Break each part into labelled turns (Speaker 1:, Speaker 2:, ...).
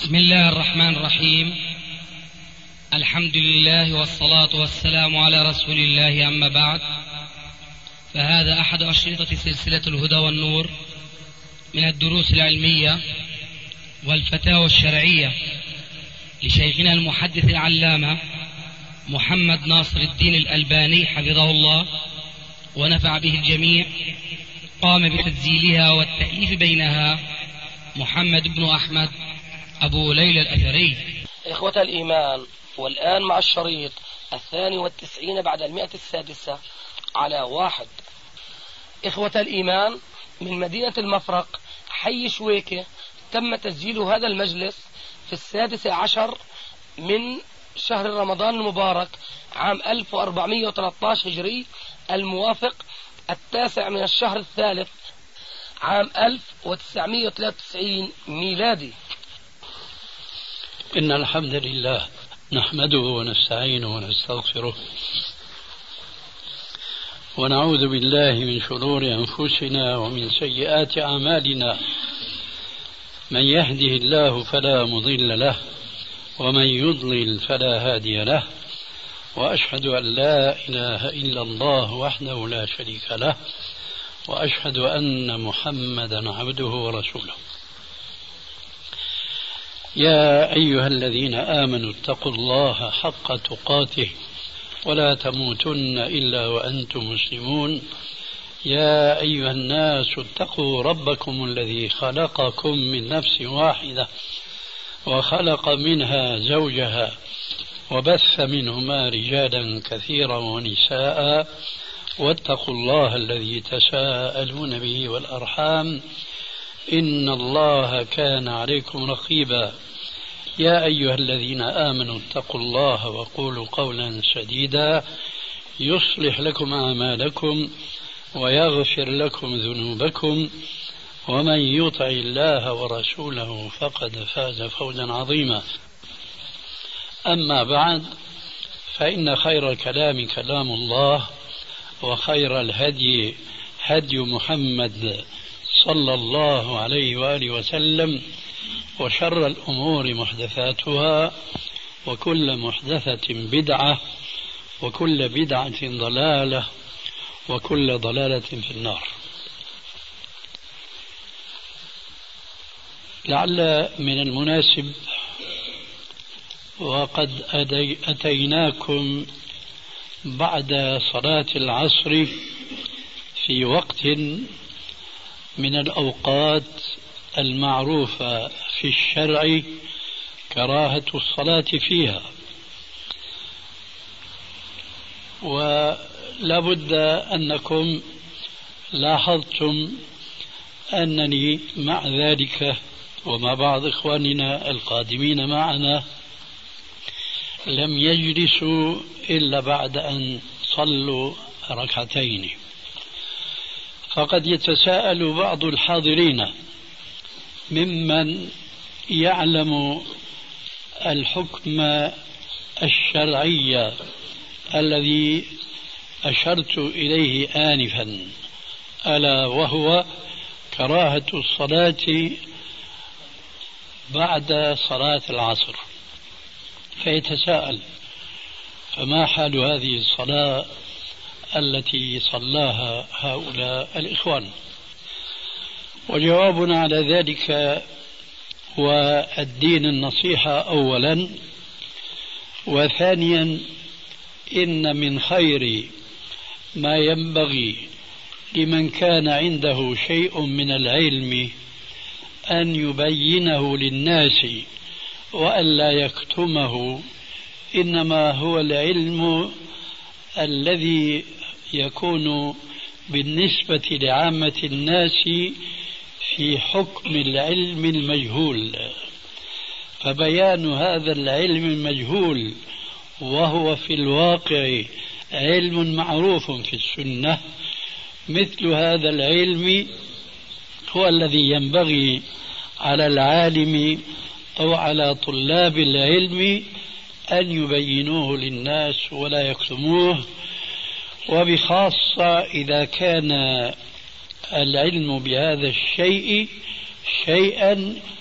Speaker 1: بسم الله الرحمن الرحيم. الحمد لله والصلاة والسلام على رسول الله، أما بعد، فهذا أحد أشرطة سلسلة الهدى والنور من الدروس العلمية والفتاوى الشرعية لشيخنا المحدث العلامة محمد ناصر الدين الألباني حفظه الله ونفع به الجميع. قام بتسجيلها والتأليف بينها محمد بن أحمد أبو ليلى الأثري.
Speaker 2: إخوة الإيمان، والآن مع الشريط 92 بعد 106 على 1. إخوة الإيمان، من مدينة المفرق حي شويكة تم تسجيل هذا المجلس في 16 من شهر رمضان المبارك عام 1413 هجري، الموافق 9 من الشهر الثالث عام 1993 ميلادي.
Speaker 3: إن الحمد لله نحمده ونستعينه ونستغفره ونعوذ بالله من شرور أنفسنا ومن سيئات أعمالنا. من يهده الله فلا مضل له ومن يضلل فلا هادي له، وأشهد أن لا إله إلا الله وحده لا شريك له، وأشهد أن محمدا عبده ورسوله. يا أيها الذين آمنوا اتقوا الله حق تقاته ولا تموتن إلا وأنتم مسلمون. يا أيها الناس اتقوا ربكم الذي خلقكم من نفس واحدة وخلق منها زوجها وبث منهما رجالا كثيرا ونساء، واتقوا الله الذي تساءلون به والأرحام إن الله كان عليكم رقيبا. يا أيها الذين آمنوا اتقوا الله وقولوا قولا سديدا يصلح لكم أعمالكم ويغفر لكم ذنوبكم، ومن يطع الله ورسوله فقد فاز فوزا عظيما. أما بعد، فإن خير الكلام كلام الله، وخير الهدي هدي محمد صلى الله عليه وآله وسلم، وشر الأمور محدثاتها، وكل محدثة بدعة، وكل بدعة ضلالة، وكل ضلالة في النار. لعل من المناسب، وقد أتيناكم بعد صلاة العصر في وقت من الأوقات المعروفة في الشرع كراهة الصلاة فيها، ولا بد أنكم لاحظتم أنني مع ذلك ومع بعض إخواننا القادمين معنا لم يجلسوا إلا بعد أن صلوا ركعتين. فقد يتساءل بعض الحاضرين ممن يعلم الحكم الشرعي الذي أشرت إليه آنفا، ألا وهو كراهة الصلاة بعد صلاة العصر، فيتساءل: فما حال هذه الصلاة التي صلاها هؤلاء الإخوان؟ وجوابنا على ذلك هو الدين النصيحة أولا، وثانيا إن من خير ما ينبغي لمن كان عنده شيء من العلم أن يبينه للناس وألا يكتمه، إنما هو العلم الذي يكون بالنسبة لعامة الناس في حكم العلم المجهول. فبيان هذا العلم المجهول وهو في الواقع علم معروف في السنة، مثل هذا العلم هو الذي ينبغي على العالم أو على طلاب العلم أن يبينوه للناس ولا يكتموه، وبخاصة إذا كان العلم بهذا الشيء شيئا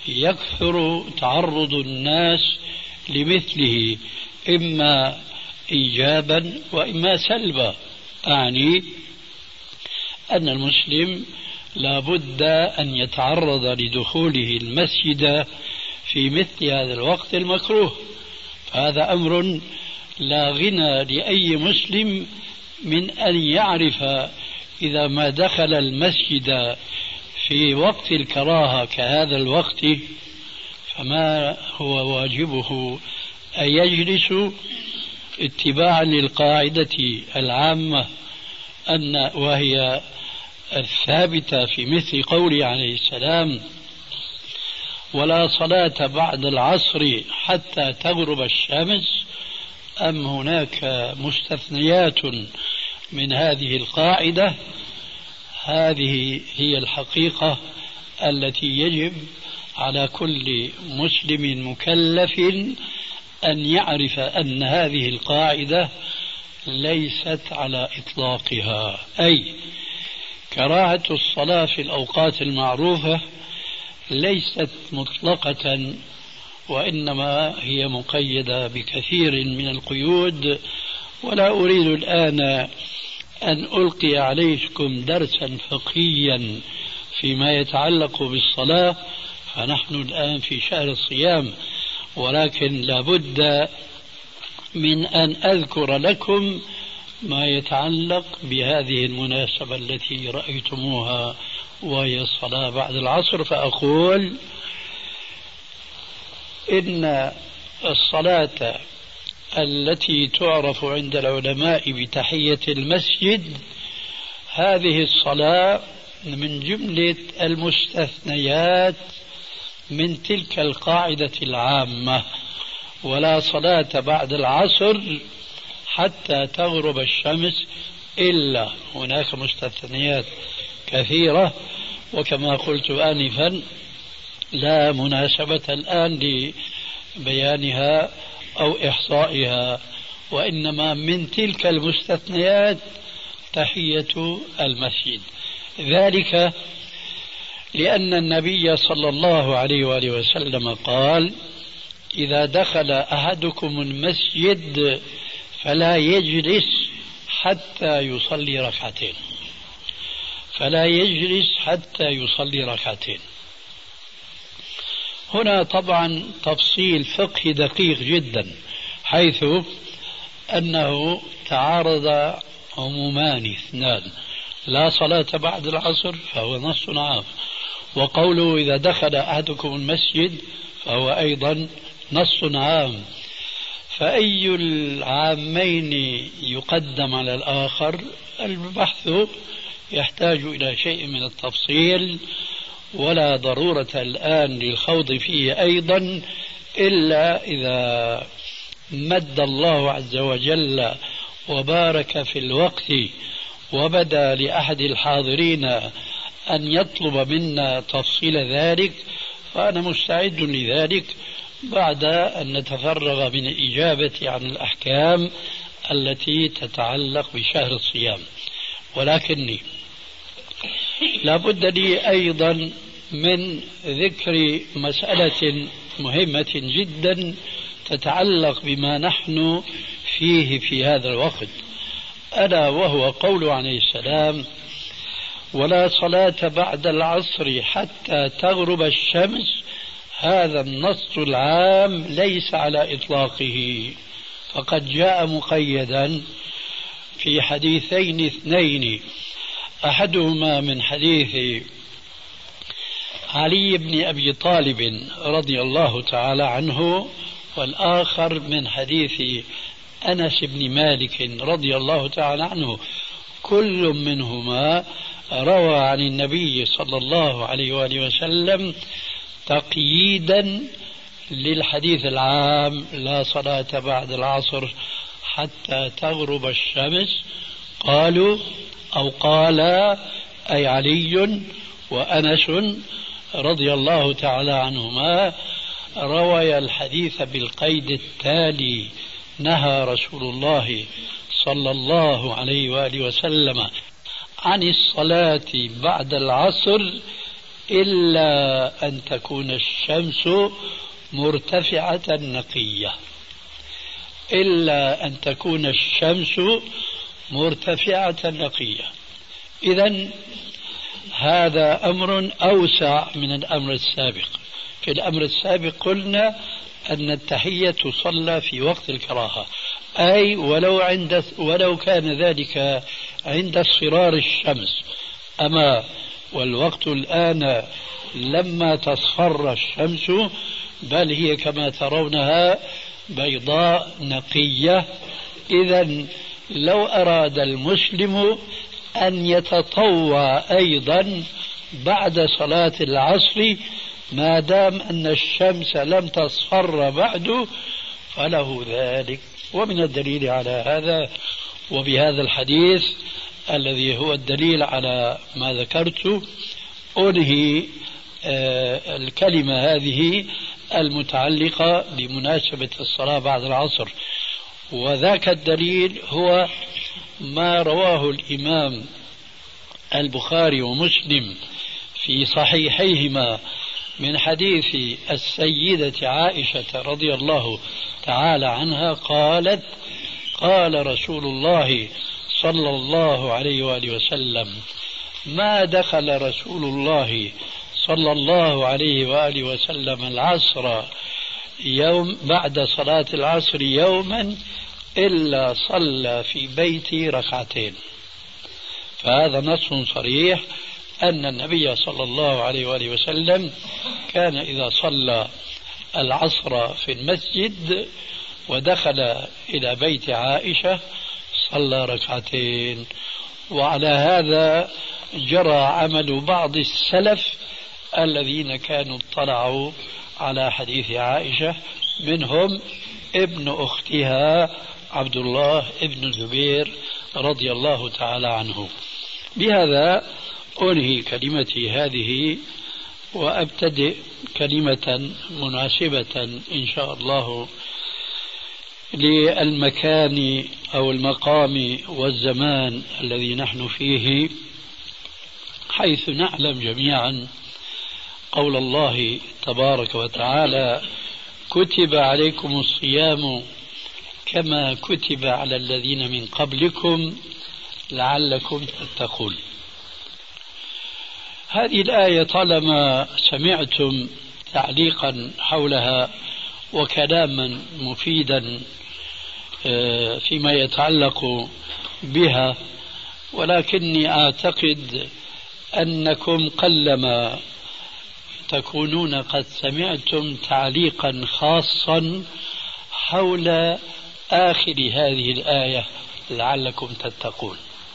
Speaker 3: يكثر تعرض الناس لمثله إما إيجابا وإما سلبا. أعني أن المسلم لا بد أن يتعرض لدخوله المسجد في مثل هذا الوقت المكروه. هذا أمر لا غنى لأي مسلم من أن يعرف إذا ما دخل المسجد في وقت الكراهة كهذا الوقت فما هو واجبه، أن يجلس اتباعا للقاعدة العامة وهي الثابتة في مثل قوله عليه السلام: ولا صلاة بعد العصر حتى تغرب الشمس. أم هناك مستثنيات من هذه القاعدة؟ هذه هي الحقيقة التي يجب على كل مسلم مكلف أن يعرف أن هذه القاعدة ليست على إطلاقها، أي كراهة الصلاة في الأوقات المعروفة ليست مطلقة، وإنما هي مقيدة بكثير من القيود. ولا أريد الآن أن ألقي عليكم درسا فقهيا فيما يتعلق بالصلاة، فنحن الآن في شهر الصيام، ولكن لابد من أن أذكر لكم ما يتعلق بهذه المناسبة التي رأيتموها وهي الصلاة بعد العصر. فأقول إن الصلاة التي تعرف عند العلماء بتحية المسجد هذه الصلاة من جملة المستثنيات من تلك القاعدة العامة: ولا صلاة بعد العصر حتى تغرب الشمس، إلا هناك مستثنيات كثيرة، وكما قلت آنفا لا مناسبة الآن لبيانها أو إحصائها، وإنما من تلك المستثنيات تحية المسجد. ذلك لأن النبي صلى الله عليه وآله وسلم قال: إذا دخل أحدكم المسجد فلا يجلس حتى يصلي ركعتين، فلا يجلس حتى يصلي ركعتين. هنا طبعا تفصيل فقهي دقيق جدا، حيث أنه تعارض عمومان اثنان: لا صلاة بعد العصر فهو نص عام، وقوله إذا دخل أحدكم المسجد فهو أيضا نص عام. فأي العامين يقدم على الآخر؟ البحث يحتاج إلى شيء من التفصيل، ولا ضرورة الآن للخوض فيه أيضا، إلا إذا مد الله عز وجل وبارك في الوقت وبدا لأحد الحاضرين أن يطلب منا تفصيل ذلك، فأنا مستعد لذلك بعد أن نتفرغ من الإجابة عن الأحكام التي تتعلق بشهر الصيام. ولكني لا بد لي أيضا من ذكر مسألة مهمة جدا تتعلق بما نحن فيه في هذا الوقت، ألا وهو قوله عليه السلام: ولا صلاة بعد العصر حتى تغرب الشمس. هذا النص العام ليس على إطلاقه، فقد جاء مقيدا في حديثين اثنين: أحدهما من حديث علي بن أبي طالب رضي الله تعالى عنه، والآخر من حديث أنس بن مالك رضي الله تعالى عنه. كل منهما روى عن النبي صلى الله عليه وآله وسلم تقييدا للحديث العام: لا صلاة بعد العصر حتى تغرب الشمس. قالوا أو قال أي علي وأنس رضي الله تعالى عنهما روي الحديث بالقيد التالي: نهى رسول الله صلى الله عليه وآله وسلم عن الصلاة بعد العصر إلا أن تكون الشمس مرتفعة نقية، إلا أن تكون الشمس مرتفعة نقية. إذن هذا أمر أوسع من الأمر السابق. في الأمر السابق قلنا أن التحية تصلى في وقت الكراهة، أي ولو كان ذلك عند اصفرار الشمس. أما والوقت الآن لما تصفر الشمس، بل هي كما ترونها بيضاء نقية. إذن لو أراد المسلم أن يتطوع أيضا بعد صلاة العصر ما دام أن الشمس لم تصفر بعد فله ذلك. ومن الدليل على هذا وبهذا الحديث الذي هو الدليل على ما ذكرت أنهي الكلمة هذه المتعلقة بمناسبة الصلاة بعد العصر. وذاك الدليل هو ما رواه الإمام البخاري ومسلم في صحيحيهما من حديث السيدة عائشة رضي الله تعالى عنها قالت: قال رسول الله صلى الله عليه وآله وسلم: ما دخل رسول الله صلى الله عليه وآله وسلم العصر يوم بعد صلاة العصر يوما إلا صلى في بيتي ركعتين. فهذا نص صريح أن النبي صلى الله عليه وآله وسلم كان إذا صلى العصر في المسجد ودخل إلى بيت عائشة صلى ركعتين. وعلى هذا جرى عمل بعض السلف الذين كانوا اطلعوا على حديث عائشة، منهم ابن أختها عبد الله ابن الزبير رضي الله تعالى عنه. بهذا أنهي كلمتي هذه وأبتدئ كلمة مناسبة إن شاء الله للمكان أو المقام والزمان الذي نحن فيه، حيث نعلم جميعا قول الله تبارك وتعالى: كتب عليكم الصيام كما كتب على الذين من قبلكم لعلكم تتقون. هذه الآية طالما سمعتم تعليقا حولها وكلاما مفيدا فيما يتعلق بها، ولكني أعتقد أنكم قلما تكونون قد سمعتم تعليقا خاصا حول آخر هذه الآية لعلكم تتقون.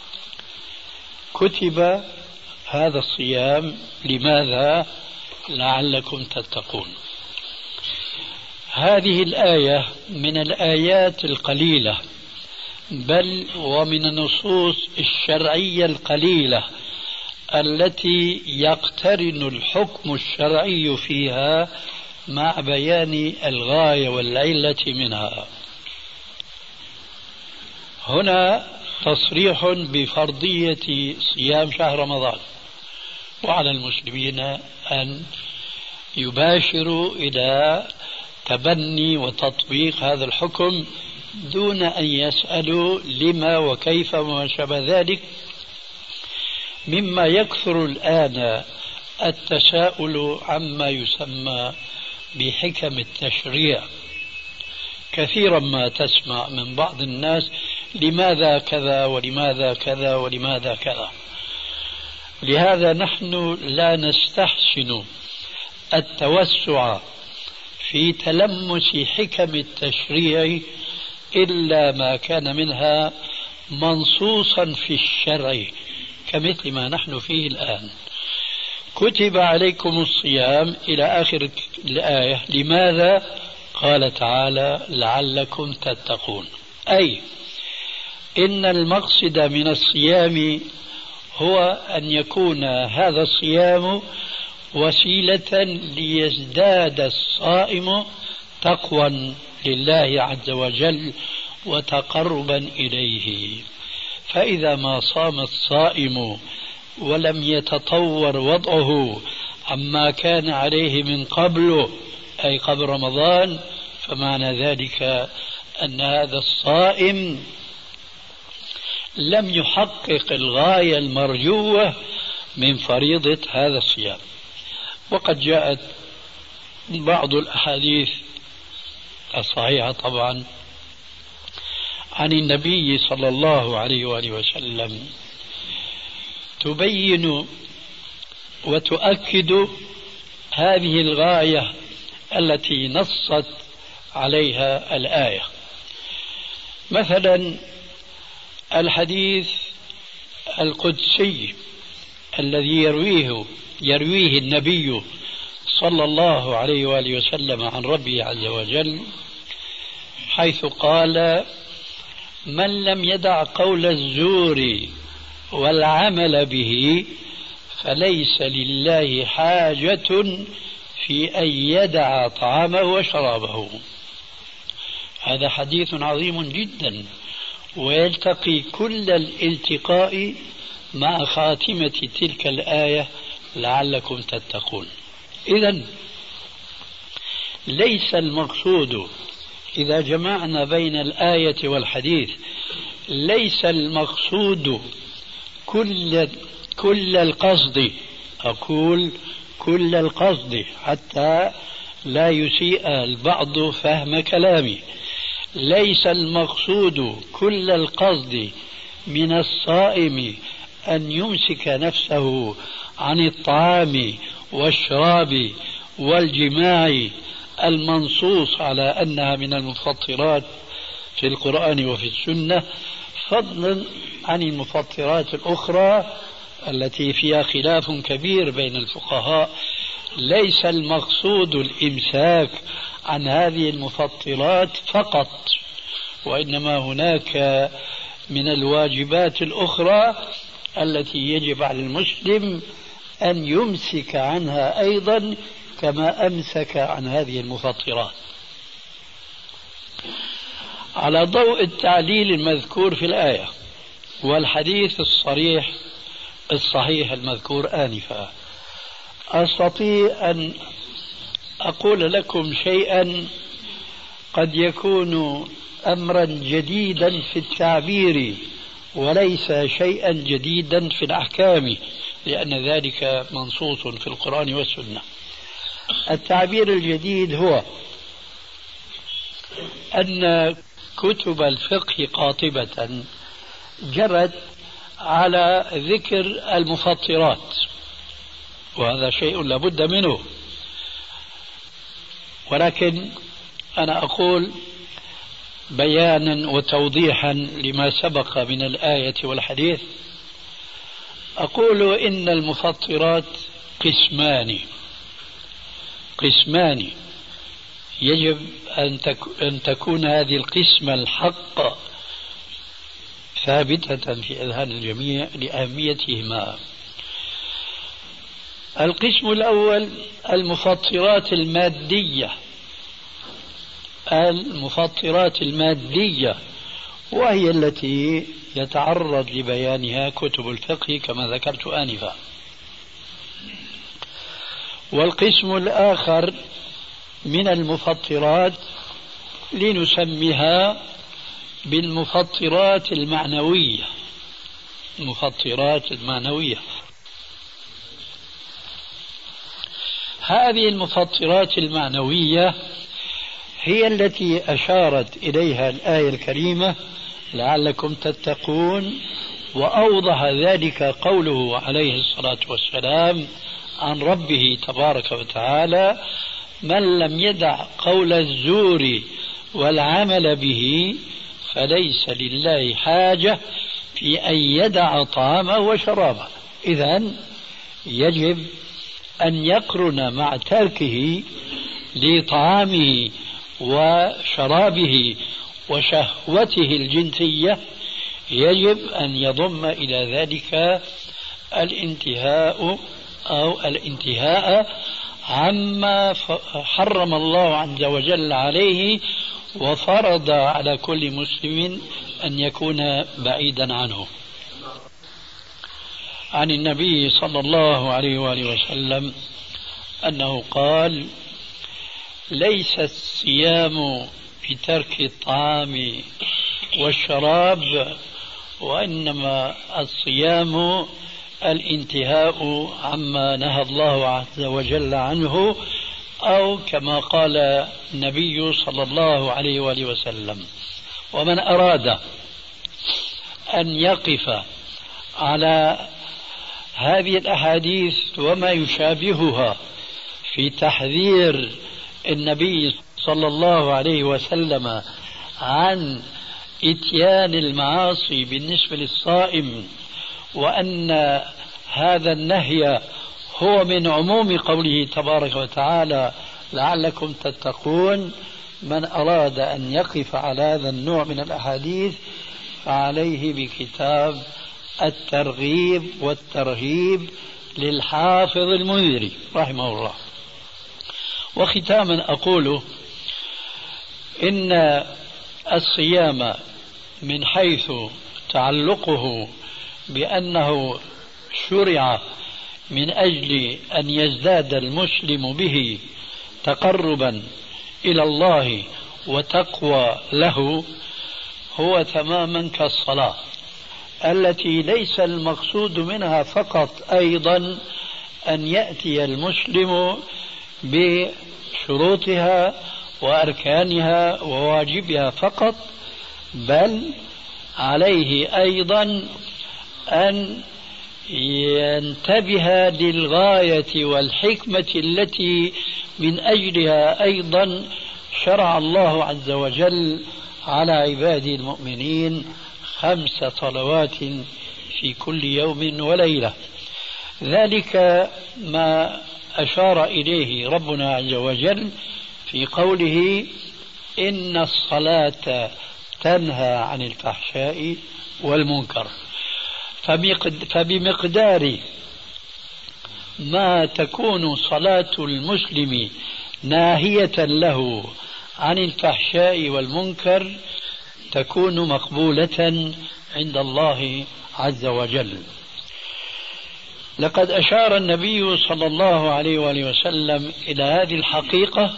Speaker 3: كتب هذا الصيام لماذا؟ لعلكم تتقون. هذه الآية من الآيات القليلة بل ومن النصوص الشرعية القليلة التي يقترن الحكم الشرعي فيها مع بيان الغاية والعلة منها. هنا تصريح بفرضية صيام شهر رمضان، وعلى المسلمين أن يباشروا إلى تبني وتطبيق هذا الحكم دون أن يسألوا لما وكيف وما شابه ذلك، مما يكثر الآن التساؤل عما يسمى بحكم التشريع. كثيرا ما تسمع من بعض الناس: لماذا كذا ولماذا كذا ولماذا كذا. لهذا نحن لا نستحسن التوسع في تلمس حكم التشريع إلا ما كان منها منصوصا في الشرع، كمثل ما نحن فيه الآن. كتب عليكم الصيام إلى آخر الآية. لماذا؟ قال تعالى: لعلكم تتقون. أي إن المقصد من الصيام هو أن يكون هذا الصيام وسيلة ليزداد الصائم تقوى لله عز وجل وتقربا إليه. فإذا ما صام الصائم ولم يتطور وضعه عما كان عليه من قبل أي قبل رمضان، فمعنى ذلك أن هذا الصائم لم يحقق الغاية المرجوة من فريضة هذا الصيام. وقد جاءت بعض الأحاديث الصحيحة طبعا عن النبي صلى الله عليه وآله وسلم تبين وتؤكد هذه الغاية التي نصت عليها الآية. مثلا الحديث القدسي الذي يرويه النبي صلى الله عليه وآله وسلم عن ربه عز وجل، حيث قال: من لم يدع قول الزور والعمل به فليس لله حاجة في أن يدع طعامه وشرابه. هذا حديث عظيم جدا، ويلتقي كل الالتقاء مع خاتمة تلك الآية لعلكم تتقون. إذن ليس المقصود إذا جمعنا بين الآية والحديث، ليس المقصود كل القصد، أقول كل القصد حتى لا يسيء البعض فهم كلامي، ليس المقصود كل القصد من الصائم أن يمسك نفسه عن الطعام والشراب والجماع المنصوص على أنها من المفطرات في القرآن وفي السنة، فضلا عن المفطرات الأخرى التي فيها خلاف كبير بين الفقهاء. ليس المقصود الإمساك عن هذه المفطرات فقط، وإنما هناك من الواجبات الأخرى التي يجب على المسلم أن يمسك عنها أيضا كما أمسك عن هذه المفطرات. على ضوء التعليل المذكور في الآية والحديث الصحيح المذكور آنفا، أستطيع أن أقول لكم شيئا قد يكون أمرا جديدا في التعبير وليس شيئا جديدا في الأحكام، لأن ذلك منصوص في القرآن والسنة. التعبير الجديد هو أن كتب الفقه قاطبة جرت على ذكر المفطرات، وهذا شيء لابد منه، ولكن أنا أقول بيانا وتوضيحا لما سبق من الآية والحديث، أقول إن المفطرات قسمان يجب أن تكون هذه القسمة الحق ثابتة في أذهان الجميع لأهميتهما. القسم الأول المفطرات المادية، وهي التي يتعرض لبيانها كتب الفقه كما ذكرت آنفا. والقسم الآخر من المفطرات لنسميها بالمفطرات المعنوية، هذه المفطرات المعنوية هي التي أشارت إليها الآية الكريمة لعلكم تتقون، وأوضح ذلك قوله عليه الصلاة والسلام عن ربه تبارك وتعالى: من لم يدع قول الزور والعمل به فليس لله حاجة في أن يدع طعامه وشرابه. إذن يجب أن يقرن مع تركه لطعامه وشرابه وشهوته الجنسية، يجب أن يضم إلى ذلك الانتهاء عما حرم الله عز وجل عليه وفرض على كل مسلم أن يكون بعيدا عنه. عن النبي صلى الله عليه وآله وسلم أنه قال: ليس الصيام بترك الطعام والشراب، وإنما الصيام الانتهاء عما نهى الله عز وجل عنه، أو كما قال النبي صلى الله عليه وآله وسلم. ومن أراد أن يقف على هذه الأحاديث وما يشابهها في تحذير النبي صلى الله عليه وسلم عن إتيان المعاصي بالنسبة للصائم، وأن هذا النهي هو من عموم قوله تبارك وتعالى: لعلكم تتقون. من أراد أن يقف على هذا النوع من الأحاديث فعليه بكتاب الترغيب والترهيب للحافظ المنذري رحمه الله. وختاما أقول إن الصيام من حيث تعلقه بأنه شرع من أجل أن يزداد المسلم به تقربا إلى الله وتقوى له، هو تماما كالصلاة التي ليس المقصود منها فقط أيضا أن يأتي المسلم بشروطها وأركانها وواجبها فقط، بل عليه أيضا أن ينتبه للغاية والحكمة التي من أجلها أيضا شرع الله عز وجل على عباده المؤمنين 5 صلوات في كل يوم وليلة. ذلك ما أشار إليه ربنا عز وجل في قوله: إن الصلاة تنهى عن الفحشاء والمنكر. فبمقدار ما تكون صلاة المسلم ناهية له عن الفحشاء والمنكر تكون مقبولة عند الله عز وجل. لقد أشار النبي صلى الله عليه وآله وسلم إلى هذه الحقيقة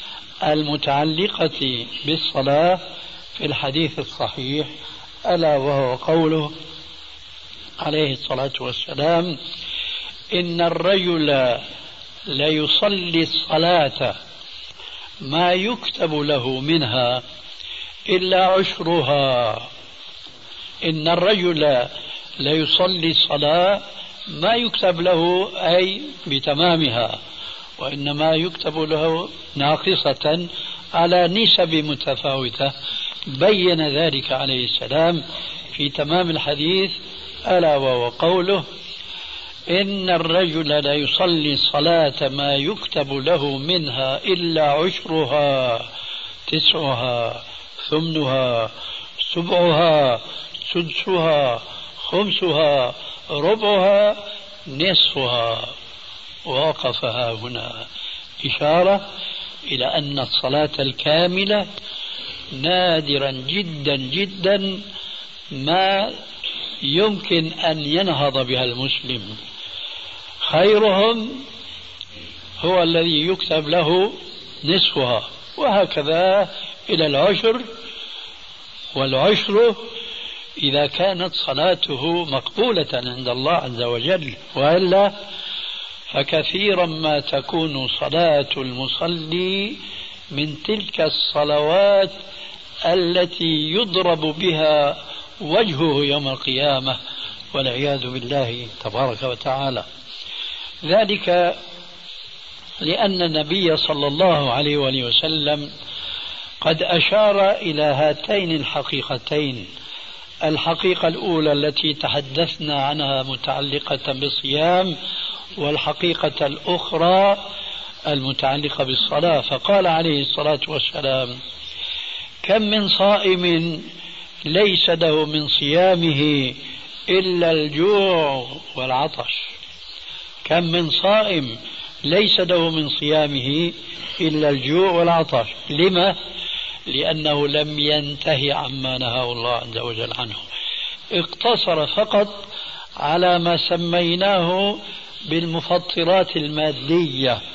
Speaker 3: المتعلقة بالصلاة في الحديث الصحيح، ألا وهو قوله عليه الصلاة والسلام: إن الرجل ليصلي الصلاة ما يكتب له منها إلا عشرها. إن الرجل ليصلي الصلاة ما يكتب له أي بتمامها، وإنما يكتب له ناقصة على نسب متفاوتة. بين ذلك عليه السلام في تمام الحديث، ألا وهو قوله: إن الرجل لا يصلي الصلاة ما يكتب له منها إلا عشرها، 9ها، 8ها، 7ها، 6ها، 5ها، ربعها، نصفها. ووقفها هنا إشارة إلى أن الصلاة الكاملة نادرا جدا جدا ما يمكن أن ينهض بها المسلم. خيرهم هو الذي يكتب له نصفها، وهكذا إلى العشر. والعشر إذا كانت صلاته مقبولة عند الله عز وجل، وإلا فكثيرا ما تكون صلاة المصلي من تلك الصلوات التي يضرب بها وجهه يوم القيامة والعياذ بالله تبارك وتعالى. ذلك لأن النبي صلى الله عليه وآله وسلم قد أشار إلى هاتين الحقيقتين: الحقيقة الأولى التي تحدثنا عنها متعلقة بالصيام، والحقيقة الأخرى المتعلقة بالصلاة. فقال عليه الصلاة والسلام: كم من صائم ليس له من صيامه إلا الجوع والعطش. كم من صائم ليس له من صيامه إلا الجوع والعطش. لما؟ لأنه لم ينتهي عما نهاه الله عز وجل عنه، اقتصر فقط على ما سميناه بالمفطرات المادية،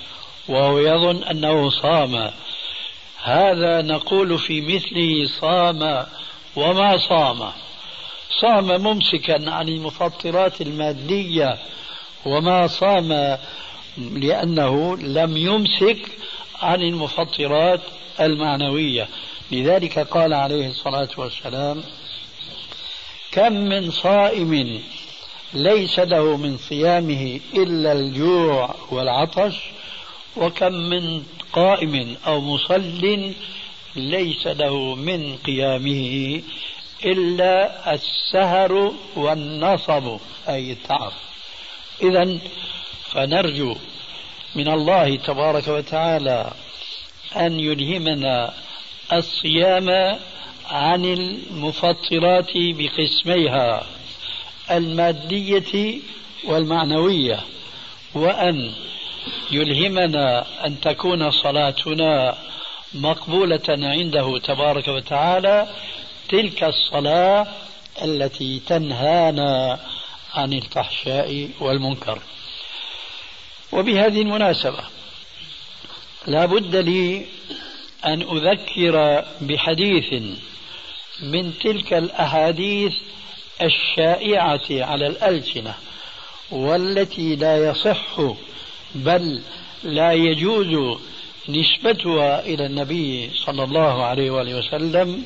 Speaker 3: وهو يظن أنه صام، هذا نقول في مثله صام وما صام. صام ممسكا عن المفطرات المادية، وما صام لأنه لم يمسك عن المفطرات المعنوية. لذلك قال عليه الصلاة والسلام: كم من صائم ليس له من صيامه إلا الجوع والعطش، وكم من قائم أو مصل ليس له من قيامه إلا السهر والنصب أي التعب. إذن فنرجو من الله تبارك وتعالى أن يلهمنا الصيام عن المفطرات بقسميها المادية والمعنوية، وأن يلهمنا أن تكون صلاتنا مقبولة عنده تبارك وتعالى، تلك الصلاة التي تنهانا عن الفحشاء والمنكر. وبهذه المناسبة لا بد لي أن أذكر بحديث من تلك الأحاديث الشائعة على الألسنة، والتي لا يصح بل لا يجوز نسبتها إلى النبي صلى الله عليه وآله وسلم،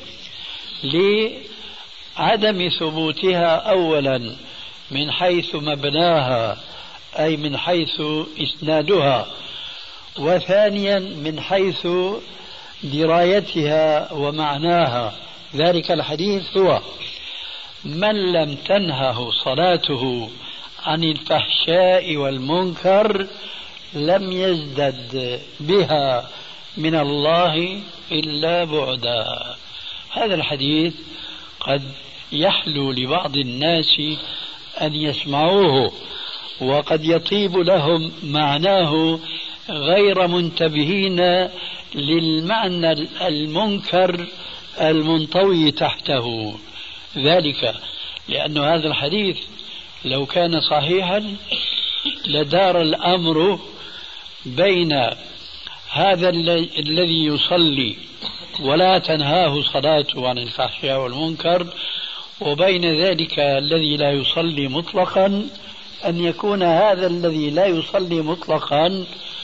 Speaker 3: لعدم ثبوتها أولا من حيث مبناها أي من حيث إسنادها، وثانيا من حيث درايتها ومعناها. ذلك الحديث هو: من لم تنهه صلاته عن الفحشاء والمنكر لم يزدد بها من الله إلا بعدا. هذا الحديث قد يحلو لبعض الناس أن يسمعوه، وقد يطيب لهم معناه غير منتبهين للمعنى المنكر المنطوي تحته. ذلك لأن هذا الحديث لو كان صحيحا لدار الأمر بين هذا الذي يصلي ولا تنهاه صلاته عن الفحشاء والمنكر، وبين ذلك الذي لا يصلي مطلقا، أن يكون هذا الذي لا يصلي مطلقا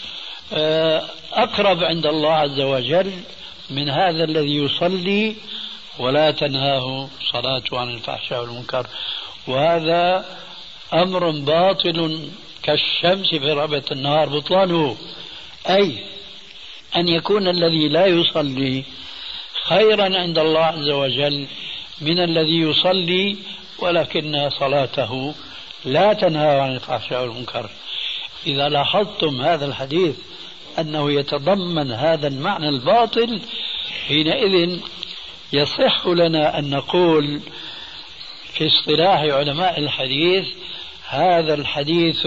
Speaker 3: أقرب عند الله عز وجل من هذا الذي يصلي ولا تنهاه صلاته عن الفحشاء والمنكر. وهذا أمر باطل كالشمس في ربة النهار بطلانه، أي أن يكون الذي لا يصلي خيرا عند الله عز وجل من الذي يصلي ولكن صلاته لا تنهى عن الفحشاء والمنكر. إذا لاحظتم هذا الحديث أنه يتضمن هذا المعنى الباطل، حينئذ يصح لنا أن نقول في اصطلاح علماء الحديث: هذا الحديث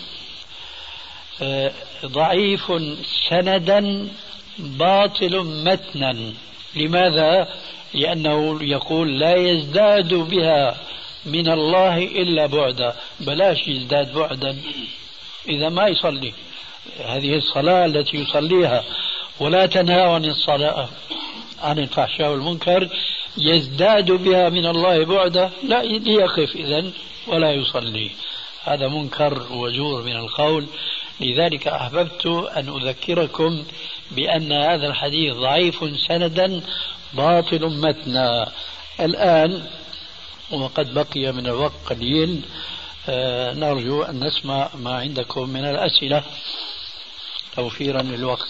Speaker 3: ضعيف سندا باطل متنا. لماذا؟ لأنه يقول لا يزداد بها من الله إلا بعدا. بلاش يزداد بعدا إذا ما يصلي هذه الصلاة التي يصليها ولا تنهى عن الصلاة عن الفحشاء والمنكر، يزداد بها من الله بعدا، لا يقف إذن ولا يصلي. هذا منكر وجور من القول. لذلك أحببت أن أذكركم بأن هذا الحديث ضعيف سندا باطل متنا. الآن وقد بقي من الوقت قليل، نرجو أن نسمع ما عندكم من الأسئلة توفيرا للوقت.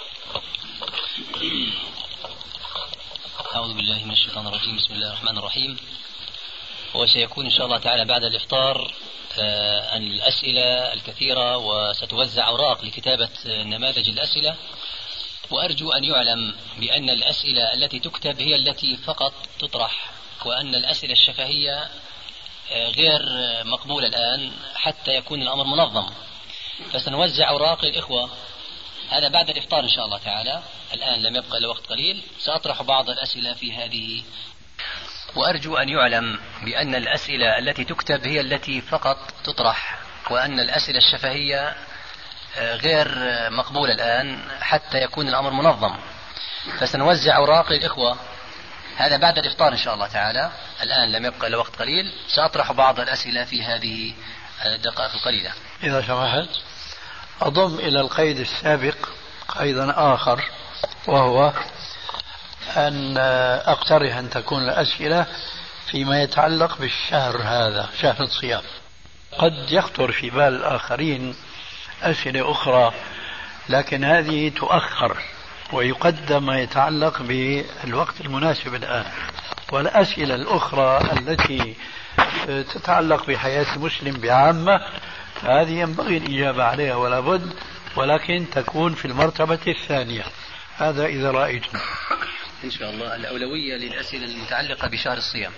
Speaker 4: أعوذ بالله من الشيطان الرجيم. بسم الله الرحمن الرحيم. وسيكون إن شاء الله تعالى بعد الإفطار الأسئلة الكثيرة، وستوزع أوراق لكتابة نماذج الأسئلة. وأرجو أن يعلم بأن الأسئلة التي تكتب هي التي فقط تطرح، وأن الأسئلة الشفهية غير مقبولة الآن حتى يكون الأمر منظم. فسنوزع أوراق للإخوة هذا بعد الإفطار إن شاء الله تعالى. الآن لم يبقى إلا وقت قليل، سأطرح بعض الأسئلة في هذه. وأرجو أن يعلم بأن الأسئلة التي تكتب هي التي فقط تطرح، وأن الأسئلة الشفهية غير مقبولة الآن حتى يكون الأمر منظم، فسنوزع أوراق للإخوة. هذا بعد الإفطار إن شاء الله تعالى. الآن لم يبقى إلا وقت قليل، سأطرح بعض الأسئلة في هذه الدقائق القليلة.
Speaker 3: إذا سمحت أضم إلى القيد السابق قيدا آخر، وهو أن أقترح أن تكون الأسئلة فيما يتعلق بالشهر هذا، شهر الصيام. قد يخطر في بال الآخرين أسئلة أخرى، لكن هذه تؤخر ويقدم ما يتعلق بالوقت المناسب الآن. والأسئلة الأخرى التي تتعلق بحياة المسلم بعامة هذه ينبغي الإجابة عليها ولا بد، ولكن تكون في المرتبة الثانية. هذا إذا رأيتم
Speaker 4: إن شاء الله. الأولوية للأسئلة المتعلقة بشهر الصيام.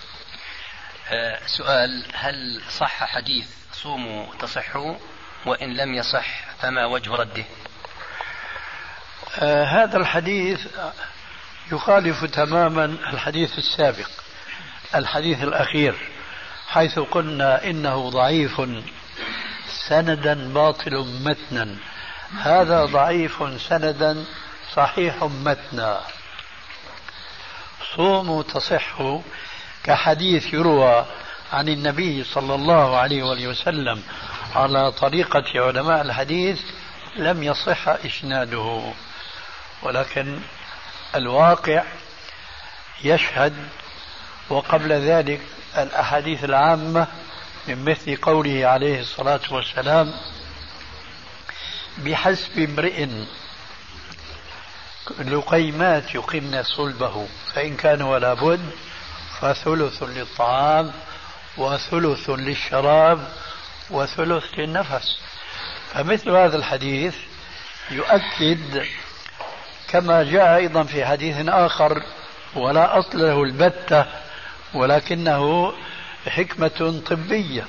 Speaker 4: سؤال: هل صح حديث صوموا تصحوا؟ وإن لم يصح فما وجه رده؟
Speaker 3: هذا الحديث يخالف تماما الحديث السابق، الحديث الأخير، حيث قلنا إنه ضعيف سندا باطل متنا. هذا ضعيف سندا صحيح متنا. صوموا تصحوا كحديث يروى عن النبي صلى الله عليه وسلم على طريقة علماء الحديث لم يصح إسناده، ولكن الواقع يشهد. وقبل ذلك الأحاديث العامة من مثل قوله عليه الصلاة والسلام: بحسب امرئ لقيمات يقمن صلبه فإن كان ولا بد فثلث للطعام وثلث للشراب وثلث للنفس. فمثل هذا الحديث يؤكد كما جاء أيضا في حديث آخر ولا أصل له البتة ولكنه حكمة طبية: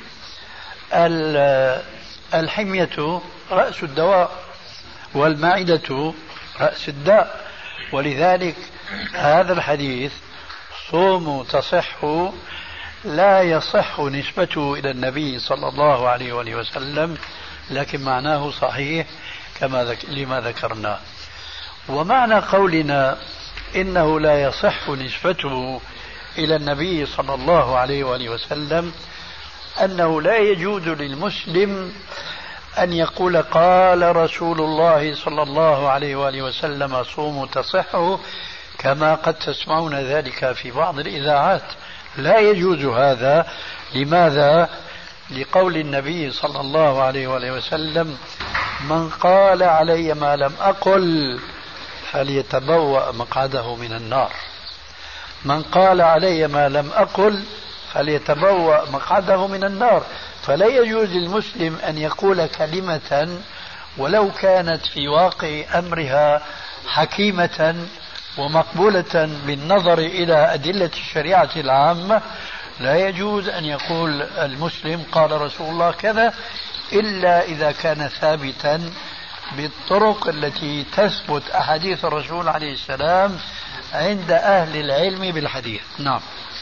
Speaker 3: الحمية رأس الدواء والمعدة رأس الداء. ولذلك هذا الحديث صوموا تصحوا لا يصح نسبته إلى النبي صلى الله عليه وسلم، لكن معناه صحيح لما ذكرنا. ومعنى قولنا إنه لا يصح نسبته إلى النبي صلى الله عليه وسلم أنه لا يجوز للمسلم أن يقول قال رسول الله صلى الله عليه وسلم صوموا تصحوا، كما قد تسمعون ذلك في بعض الإذاعات. لا يجوز هذا. لماذا؟ لقول النبي صلى الله عليه وسلم: من قال علي ما لم أقل فليتبوأ مقعده من النار. من قال علي ما لم أقل فليتبوأ مقعده من النار. فلا يجوز للمسلم أن يقول كلمة ولو كانت في واقع أمرها حكيمة ومقبولة بالنظر إلى أدلة الشريعة العامة. لا يجوز أن يقول المسلم قال رسول الله كذا إلا إذا كان ثابتا بالطرق التي تثبت أحاديث الرسول عليه السلام عند أهل العلم بالحديث. نعم.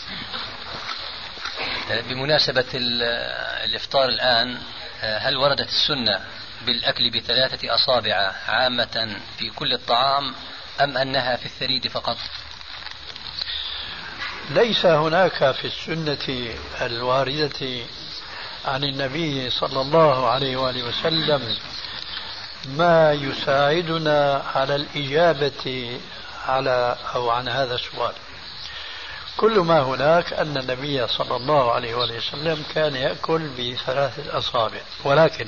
Speaker 4: بمناسبة الإفطار الآن، هل وردت السنة بالأكل ب3 أصابع عامة في كل الطعام أم أنها في الثريد فقط؟
Speaker 3: ليس هناك في السنة الواردة عن النبي صلى الله عليه وسلم ما يساعدنا على الإجابة عن هذا السؤال. كل ما هناك أن النبي صلى الله عليه وسلم كان يأكل ب3 أصابع. ولكن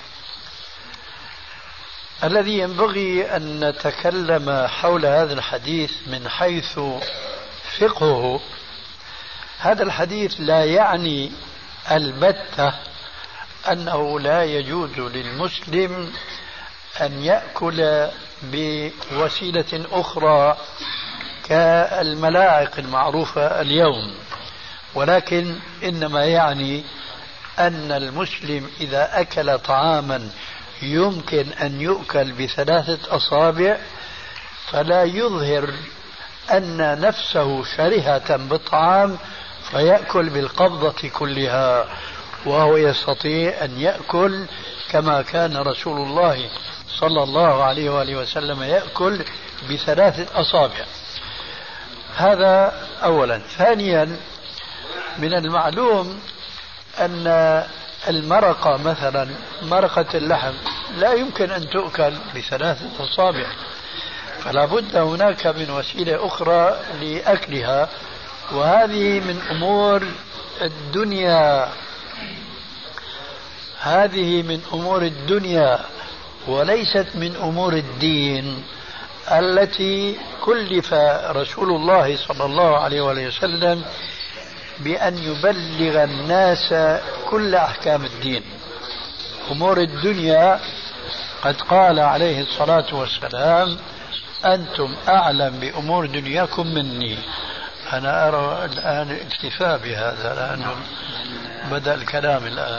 Speaker 3: الذي ينبغي أن نتكلم حول هذا الحديث من حيث فقهه، هذا الحديث لا يعني البتة أنه لا يجوز للمسلم أن يأكل بوسيلة أخرى كالملاعق المعروفة اليوم، ولكن إنما يعني أن المسلم إذا أكل طعاما يمكن أن يؤكل ب3 أصابع فلا يظهر أن نفسه شرهة بالطعام فيأكل بالقبضة كلها، وهو يستطيع أن يأكل كما كان رسول الله صلى الله عليه وآله وسلم يأكل ب3 أصابع. هذا أولا. ثانيا، من المعلوم أن المرقة مثلا مرقة اللحم لا يمكن أن تؤكل ب3 أصابع، فلا بد هناك من وسيلة أخرى لأكلها، وهذه من أمور الدنيا، هذه من أمور الدنيا وليست من أمور الدين التي كلف رسول الله صلى الله عليه وسلم بأن يبلغ الناس كل أحكام الدين. أمور الدنيا قد قال عليه الصلاة والسلام: أنتم أعلم بأمور دنياكم مني. أنا أرى الآن اكتفاء بهذا لأنه بدأ الكلام الآن.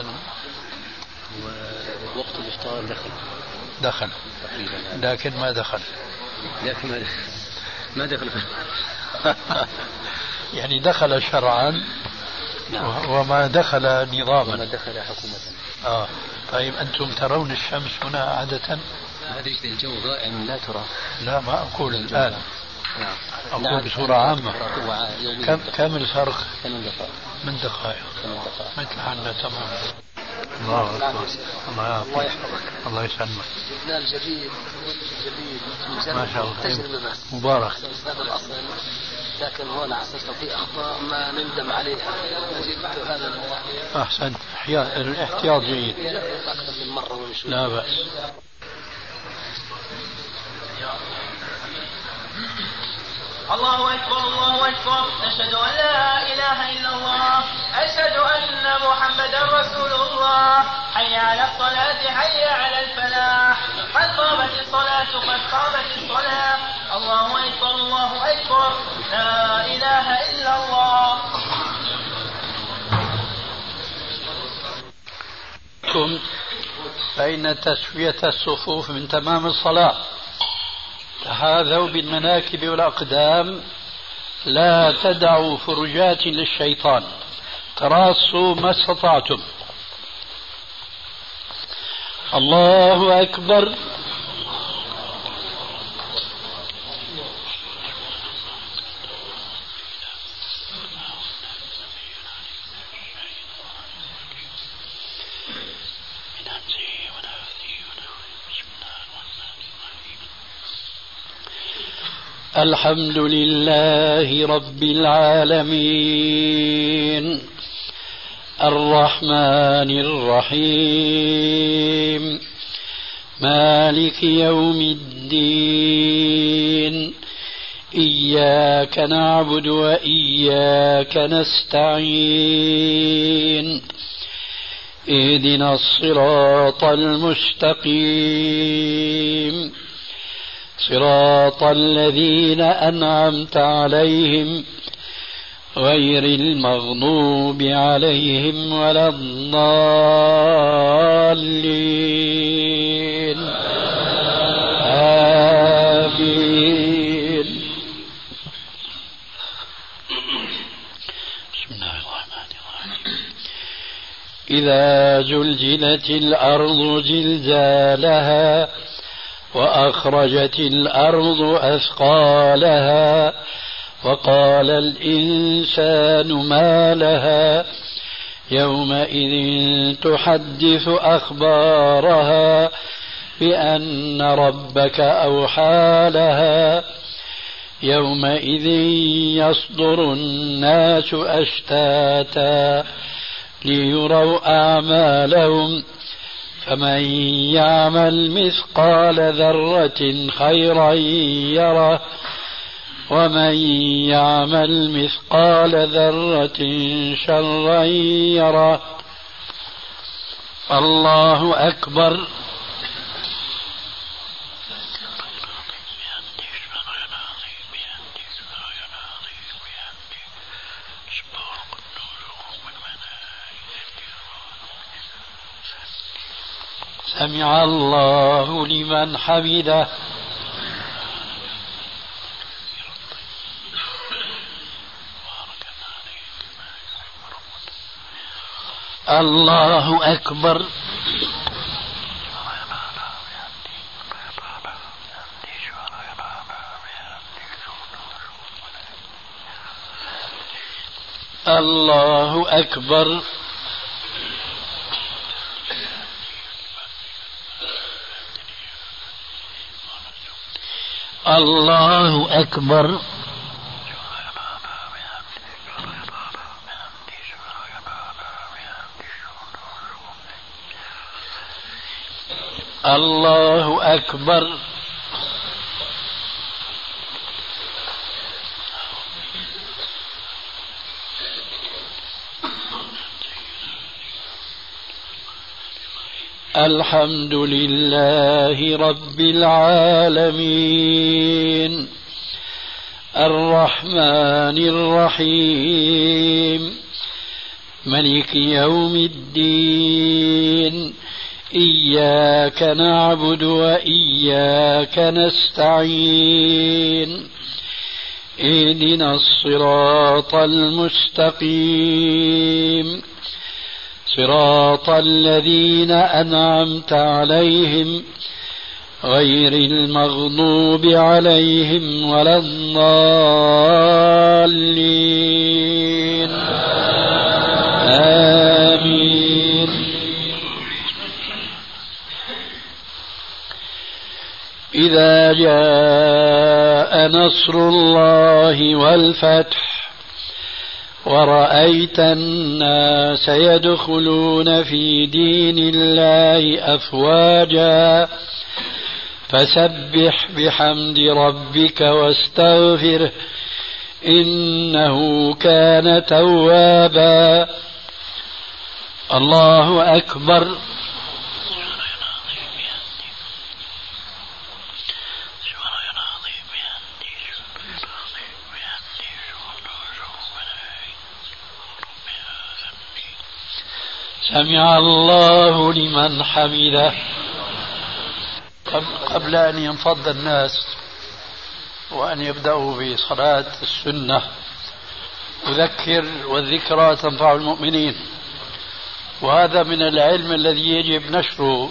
Speaker 4: وقت الإفطار
Speaker 3: دخل لكن ما دخل يعني دخل شرعا. نعم. وما دخل نظاما،
Speaker 4: وما دخل حكومة.
Speaker 3: طيب أنتم ترون الشمس هنا عادة؟
Speaker 4: هذا الجو غائم لا ترى.
Speaker 3: لا، ما أقول الآن.
Speaker 4: نعم.
Speaker 3: أقول بصورة عامة. كم الفرق؟
Speaker 4: 8 دقائق.
Speaker 3: من دقائق مثل حالنا تماما. الله أكبر. الله يحفظك. الله يسلمك.
Speaker 2: جبنا الجديد
Speaker 3: ما شاء الله مبارك.
Speaker 2: هذا الأصل، لكن هون عسلت في أخطاء ما نندم عليها. جبت هذا
Speaker 3: أحسن. الاحتياط جيد.
Speaker 2: أكثر من مرة ونشوف.
Speaker 3: لا بأس.
Speaker 5: الله أكبر الله أكبر، أشهد أن لا إله إلا الله، أشهد أن محمدا رسول الله، حي على الصلاة حي على الفلاح، قد قامت الصلاة قد قامت الصلاة، الله أكبر الله أكبر، لا إله إلا الله.
Speaker 3: فإن تسوية الصفوف من تمام الصلاة. تحاذوا بالمناكب والأقدام، لا تدعوا فرجات للشيطان، تراصوا ما استطعتم. الله أكبر. الحمد لله رب العالمين، الرحمن الرحيم، مالك يوم الدين، إياك نعبد وإياك نستعين، اهدنا الصراط المستقيم، صراط الذين أنعمت عليهم غير المغضوب عليهم ولا الضالين. آمين. بسم الله الرحمن الرحيم. إذا زلزلت الأرض زلزالها وأخرجت الأرض أثقالها وقال الإنسان ما لها يومئذ تحدث أخبارها بأن ربك أوحى لها يومئذ يصدر الناس أشتاتا ليروا أعمالهم فمن يعمل مثقال ذرة خيرا يره ومن يعمل مثقال ذرة شرا يره. الله أكبر. سمع الله لمن حمده. الله أكبر. الله أكبر. الله أكبر. الله أكبر. الحمد لله رب العالمين الرحمن الرحيم ملك يوم الدين إياك نعبد وإياك نستعين اهدنا الصراط المستقيم صراط الذين أنعمت عليهم غير المغضوب عليهم ولا الضالين آمين. إذا جاء نصر الله والفتح ورأيت الناس يدخلون في دين الله أفواجا فسبح بحمد ربك واستغفره إنه كان توابا. الله أكبر. سمع الله لمن حمده. قبل أن ينفض الناس وأن يبدأوا بصلاة السنة أذكر والذكرى تنفع المؤمنين، وهذا من العلم الذي يجب نشره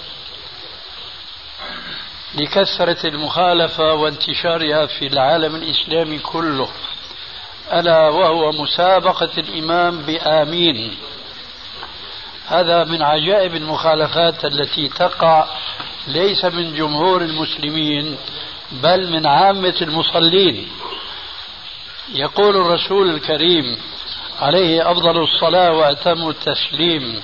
Speaker 3: لكثرة المخالفة وانتشارها في العالم الإسلامي كله، ألا وهو مسابقة الإمام بآمين. هذا من عجائب المخالفات التي تقع ليس من جمهور المسلمين بل من عامة المصلين. يقول الرسول الكريم عليه أفضل الصلاة وأتم التسليم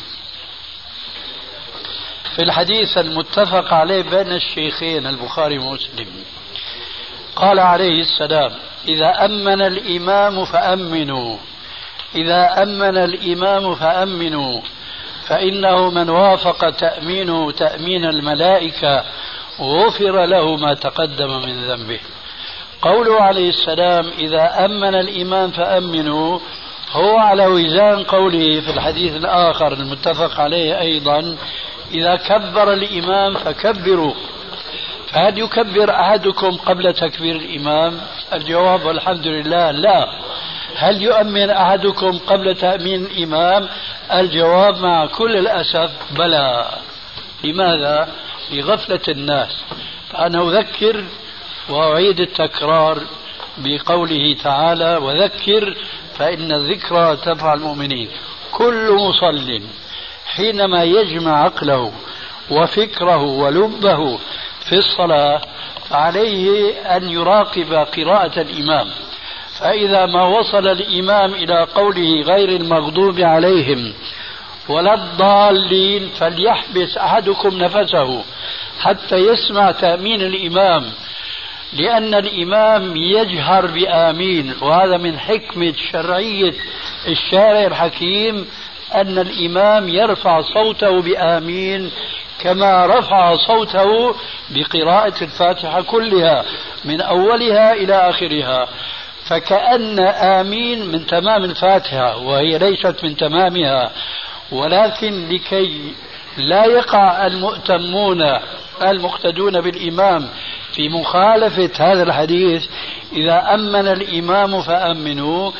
Speaker 3: في الحديث المتفق عليه بين الشيخين البخاري ومسلم، قال عليه السلام: إذا أمن الإمام فأمنوا، إذا أمن الإمام فأمنوا، فإنه من وافق تأمينه تأمين الملائكة غفر له ما تقدم من ذنبه. قوله عليه السلام إذا أمن الإمام فأمنوا هو على وزان قوله في الحديث الآخر المتفق عليه أيضا: إذا كبر الإمام فكبروا. فهل يكبر أحدكم قبل تكبير الإمام؟ الجواب والحمد لله لا. هل يؤمن أحدكم قبل تأمين الإمام؟ الجواب مع كل الأسف بلى. لماذا؟ لغفلة الناس. فأنا أذكر وأعيد التكرار بقوله تعالى: وذكر فإن الذكرى تنفع المؤمنين. كل مصل حينما يجمع عقله وفكره ولبه في الصلاة فعليه أن يراقب قراءة الإمام، فإذا ما وصل الإمام إلى قوله غير المغضوب عليهم ولا الضالين فليحبس أحدكم نفسه حتى يسمع تأمين الإمام، لأن الإمام يجهر بآمين، وهذا من حكمة شرعية الشارع الحكيم أن الإمام يرفع صوته بآمين كما رفع صوته بقراءة الفاتحة كلها من أولها إلى آخرها. فكأن آمين من تمام الفاتحة وهي ليست من تمامها، ولكن لكي لا يقع المؤتمون المقتدون بالإمام في مخالفة هذا الحديث إذا أمن الإمام فأمنوا،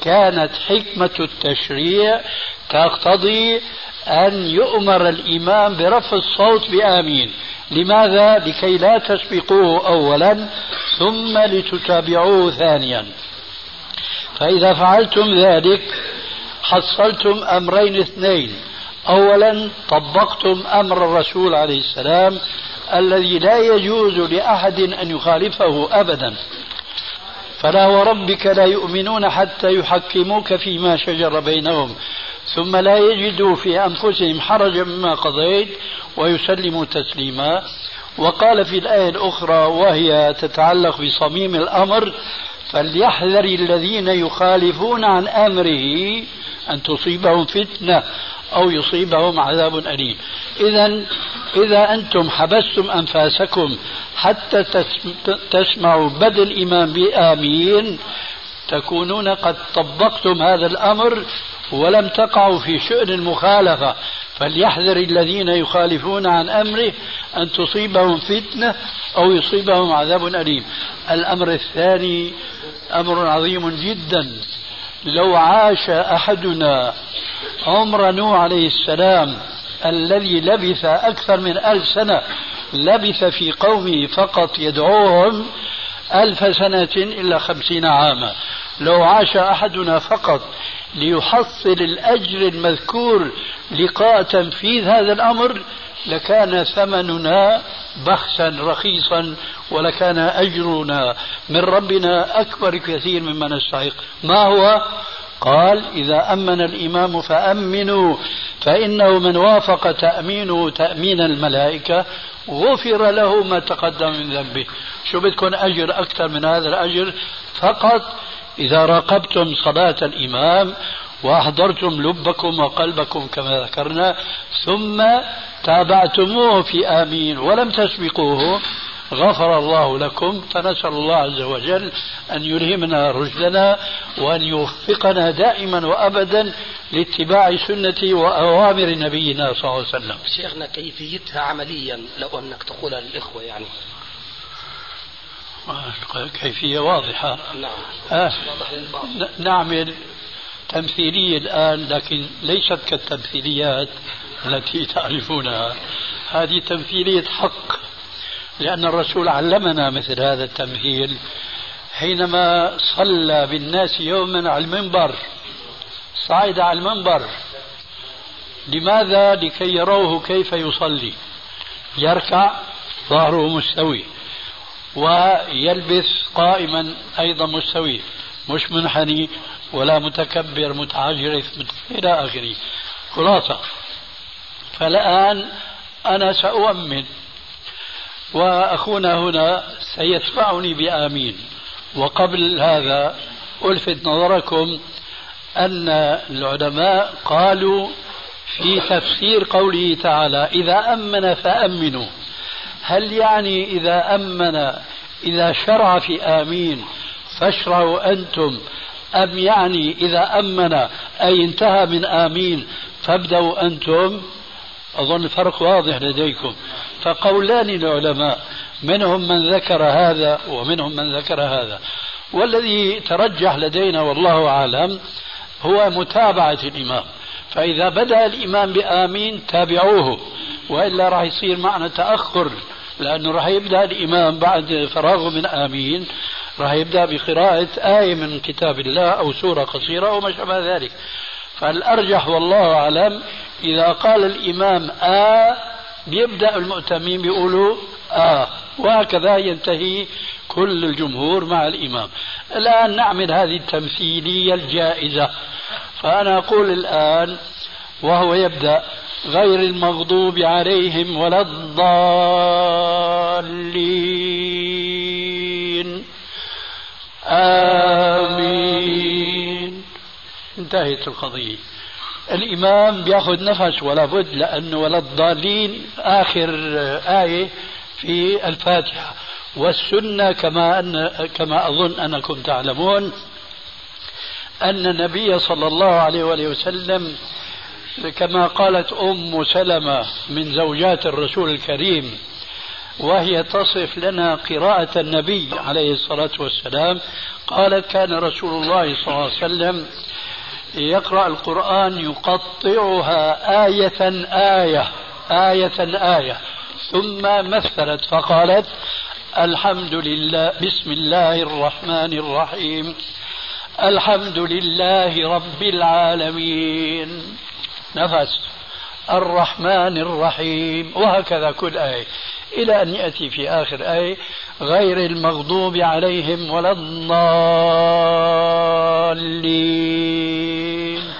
Speaker 3: كانت حكمة التشريع تقتضي أن يؤمر الإمام برفع الصوت بآمين. لماذا؟ لكي لا تسبقوه أولا ثم لتتابعوه ثانيا. فإذا فعلتم ذلك حصلتم أمرين اثنين: أولا طبقتم أمر الرسول عليه السلام الذي لا يجوز لأحد أن يخالفه أبدا، فلا وربك لا يؤمنون حتى يحكموك فيما شجر بينهم ثم لا يجدوا في أنفسهم حرجا مما قضيت ويسلموا تسليما. وقال في الآية الأخرى وهي تتعلق بصميم الأمر: فليحذر الذين يخالفون عن أمره أن تصيبهم فتنة أو يصيبهم عذاب أليم. إذا أنتم حبستم أنفاسكم حتى تسمعوا بدء الإمام بآمين تكونون قد طبقتم هذا الأمر ولم تقعوا في شؤن المخالفة. فليحذر الذين يخالفون عن أمره أن تصيبهم فتنة أو يصيبهم عذاب أليم. الأمر الثاني أمر عظيم جدا. لو عاش أحدنا عمر نوح عليه السلام الذي لبث أكثر من 1000 سنة، لبث في قومه فقط يدعوهم 1000 سنة إلا 50 عاما. لو عاش أحدنا فقط ليحصل الأجر المذكور لقاء تنفيذ هذا الأمر لكان ثمننا بخسا رخيصا ولكان أجرنا من ربنا أكبر كثير مما نستحق. ما هو؟ قال: إذا أمن الإمام فأمنوا فإنه من وافق تأمينه تأمين الملائكة غفر له ما تقدم من ذنبه. شو بدكم أجر أكثر من هذا الأجر؟ فقط إذا راقبتم صلاة الإمام وأحضرتم لبكم وقلبكم كما ذكرنا ثم تابعتموه في آمين ولم تسبقوه غفر الله لكم. فنسأل الله عز وجل أن يلهمنا رشدنا وأن يوفقنا دائما وأبدا لاتباع سنة وأوامر نبينا صلى الله عليه وسلم.
Speaker 2: شيخنا كيفيتها عمليا لو أنك تقولها للإخوة يعني؟
Speaker 3: كيفية واضحة.
Speaker 2: نعم.
Speaker 3: نعمل تمثيلية الآن لكن ليست كالتمثيليات التي تعرفونها. هذه تمثيلية حق، لأن الرسول علمنا مثل هذا التمثيل حينما صلى بالناس يوما على المنبر، صعد على المنبر. لماذا؟ لكي يروه كيف يصلي. يركع ظهره مستوي ويلبس قائما أيضا مستوي، مش منحني ولا متكبر متعجرف إلى آخره. خلاصة. فالآن أنا سأؤمن وأخونا هنا سيتبعني بآمين. وقبل هذا ألفت نظركم أن العلماء قالوا في تفسير قوله تعالى: إذا أمن فأمنوا. هل يعني إذا أمن إذا شرع في آمين فاشرعوا أنتم، أم يعني إذا أمن أي انتهى من آمين فابدأوا أنتم؟ أظن الفرق واضح لديكم. فقولان العلماء، منهم من ذكر هذا ومنهم من ذكر هذا، والذي ترجح لدينا والله أعلم هو متابعة الإمام. فإذا بدأ الإمام بآمين تابعوه، وإلا راح يصير معنا تأخر، لأنه راح يبدأ الإمام بعد فراغه من آمين راح يبدأ بقراءة آية من كتاب الله أو سورة قصيرة أو ما شابه ذلك. فالأرجح والله أعلم إذا قال الإمام بيبدأ المؤتمين بيقولوا وهكذا ينتهي كل الجمهور مع الإمام. الآن نعمل هذه التمثيلية الجائزة. فأنا أقول الآن وهو يبدأ: غير المغضوب عليهم ولا الضالين آمين. انتهت القضية. الإمام بيأخذ نفس ولا بد، لأنه ولا الضالين آخر آية في الفاتحة. والسنة كما أظن أنكم تعلمون أن النبي صلى الله عليه وآله وسلم كما قالت أم سلمة من زوجات الرسول الكريم وهي تصف لنا قراءة النبي عليه الصلاة والسلام. قالت كان رسول الله صلى الله عليه وسلم يقرأ القرآن يقطعها آية ثم مثلت فقالت الحمد لله بسم الله الرحمن الرحيم الحمد لله رب العالمين نفس الرحمن الرحيم، وهكذا كل آية إلى أن يأتي في آخر آية غير المغضوب عليهم ولا الضالين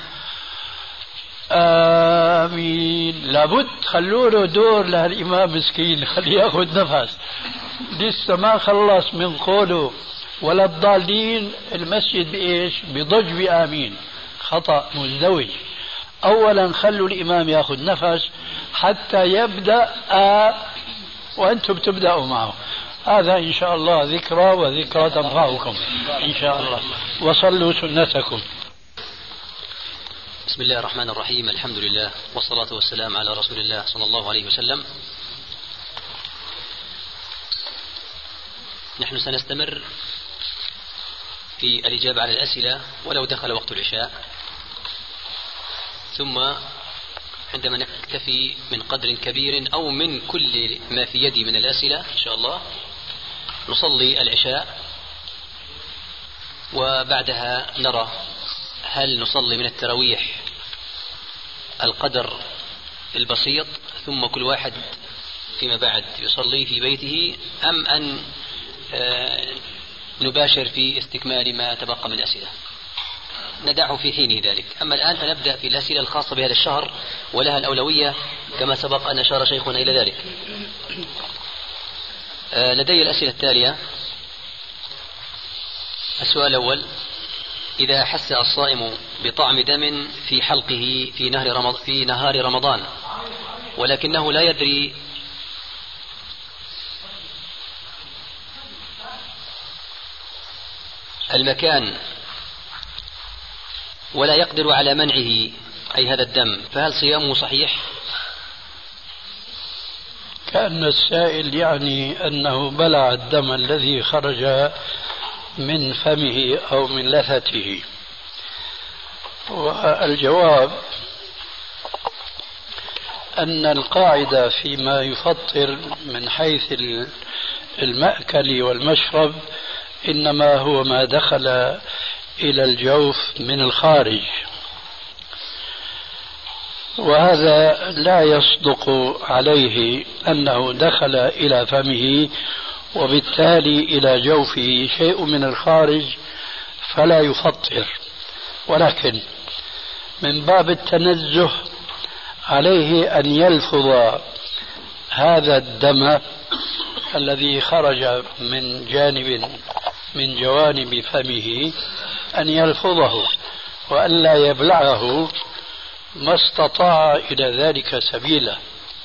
Speaker 3: آمين. لابد خلوا له دور لهالإمام مسكين، خليه يأخذ نفس، لسه ما خلص من قوله ولا الضالين. المسجد بإيش؟ بضج بآمين، خطأ مزدوج. أولا خلوا الإمام يأخذ نفس حتى يبدأ وأنتم تبدأوا معه. هذا إن شاء الله ذكرى، وذكرى تنفعكم إن شاء الله. وصلوا سنتكم.
Speaker 4: بسم الله الرحمن الرحيم، الحمد لله والصلاة والسلام على رسول الله صلى الله عليه وسلم. نحن سنستمر في الإجابة على الأسئلة ولو دخل وقت العشاء، ثم عندما نكتفي من قدر كبير أو من كل ما في يدي من الأسئلة إن شاء الله نصلي العشاء، وبعدها نرى هل نصلي من التراويح القدر البسيط ثم كل واحد فيما بعد يصلي في بيته، أم أن نباشر في استكمال ما تبقى من أسئلة. ندعه في حين ذلك. أما الآن فنبدأ في الأسئلة الخاصة بهذا الشهر ولها الأولوية كما سبق أن أشار شيخنا إلى ذلك. لدي الأسئلة التالية. السؤال الأول: إذا أحس الصائم بطعم دم في حلقه في نهار رمضان ولكنه لا يدري المكان ولا يقدر على منعه أي هذا الدم، فهل صيامه صحيح؟
Speaker 3: كأن السائل يعني أنه بلع الدم الذي خرج من فمه أو من لثته. والجواب أن القاعدة فيما يفطر من حيث المأكل والمشرب إنما هو ما دخل إلى الجوف من الخارج، وهذا لا يصدق عليه أنه دخل إلى فمه وبالتالي إلى جوفه شيء من الخارج فلا يفطر، ولكن من باب التنزه عليه أن يلفظ هذا الدم الذي خرج من جانب من جوانب فمه، أن يلفظه وأن لا يبلعه ما استطاع إلى ذلك سبيلا.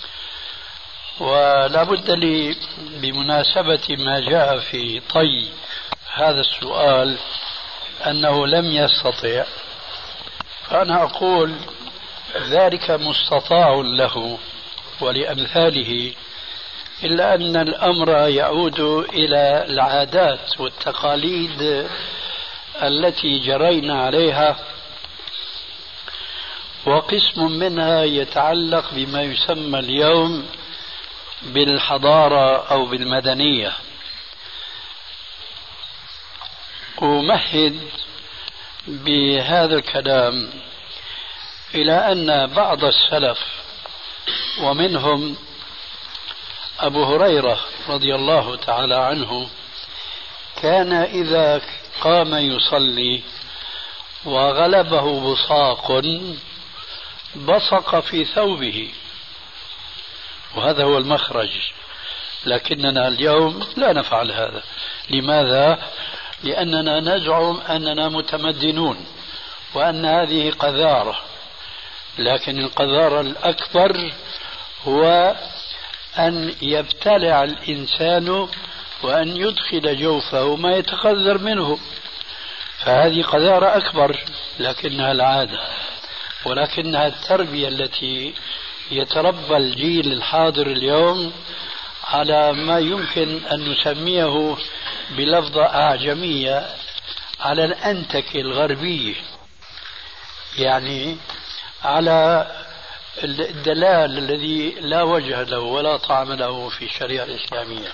Speaker 3: ولا بد لي بمناسبة ما جاء في طي هذا السؤال أنه لم يستطع، فأنا أقول ذلك مستطاع له ولأمثاله، إلا أن الأمر يعود إلى العادات والتقاليد التي جرينا عليها، وقسم منها يتعلق بما يسمى اليوم بالحضارة أو بالمدنية. أمهد بهذا الكلام إلى أن بعض السلف ومنهم أبو هريرة رضي الله تعالى عنه كان إذا قام يصلي وغلبه بصاق بصق في ثوبه، وهذا هو المخرج. لكننا اليوم لا نفعل هذا. لماذا؟ لأننا نزعم أننا متمدنون وأن هذه قذارة، لكن القذارة الأكبر هو أن يبتلع الإنسان وأن يدخل جوفه ما يتقذر منه، فهذه قذارة أكبر، لكنها العادة ولكنها التربية التي يتربى الجيل الحاضر اليوم على ما يمكن أن نسميه بلفظة أعجمية على الأنتكة الغربية، يعني على الدلال الذي لا وجه له ولا طعم له في الشريعة الإسلامية.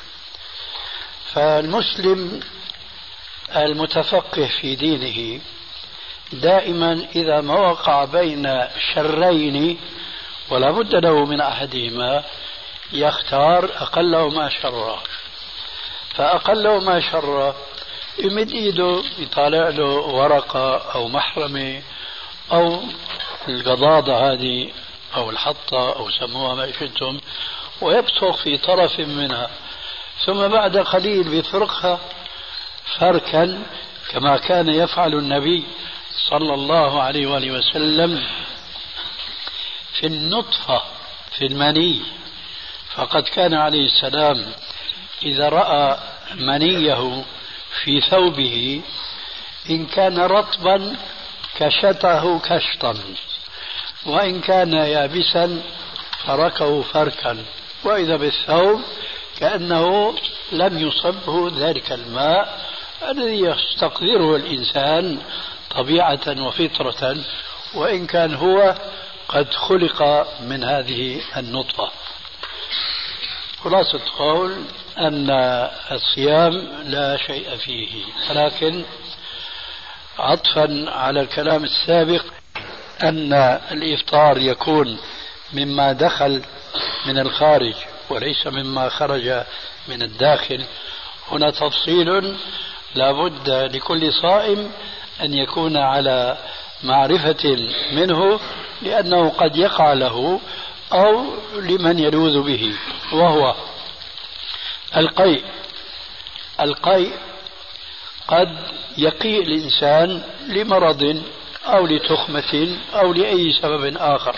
Speaker 3: فالمسلم المتفقه في دينه دائما إذا ما وقع بين شرين ولا بد له من أحدهما يختار أقلهما شرا، فأقلهما شرا يمد إيده يطالع له ورقة أو محرمة أو القضاضة هذه أو الحطة أو سموها ما شئتم، ويبصق في طرف منها، ثم بعد قليل بيفرقها فركا كما كان يفعل النبي صلى الله عليه وآله وسلم في النطفة في المني. فقد كان عليه السلام إذا رأى منيه في ثوبه إن كان رطبا كشته كشطا، وإن كان يابسا فركه فركا، وإذا بالثوب كأنه لم يصبه ذلك الماء الذي يستقدره الإنسان طبيعة وفطرة، وإن كان هو قد خلق من هذه النطفة. خلاصة القول أن الصيام لا شيء فيه، ولكن عطفا على الكلام السابق أن الإفطار يكون مما دخل من الخارج وليس مما خرج من الداخل، هنا تفصيل لا بد لكل صائم أن يكون على معرفة منه، لأنه قد يقع له أو لمن يلوذ به، وهو القيء. القيء قد يقيء الإنسان لمرض أو لتخمة أو لأي سبب آخر،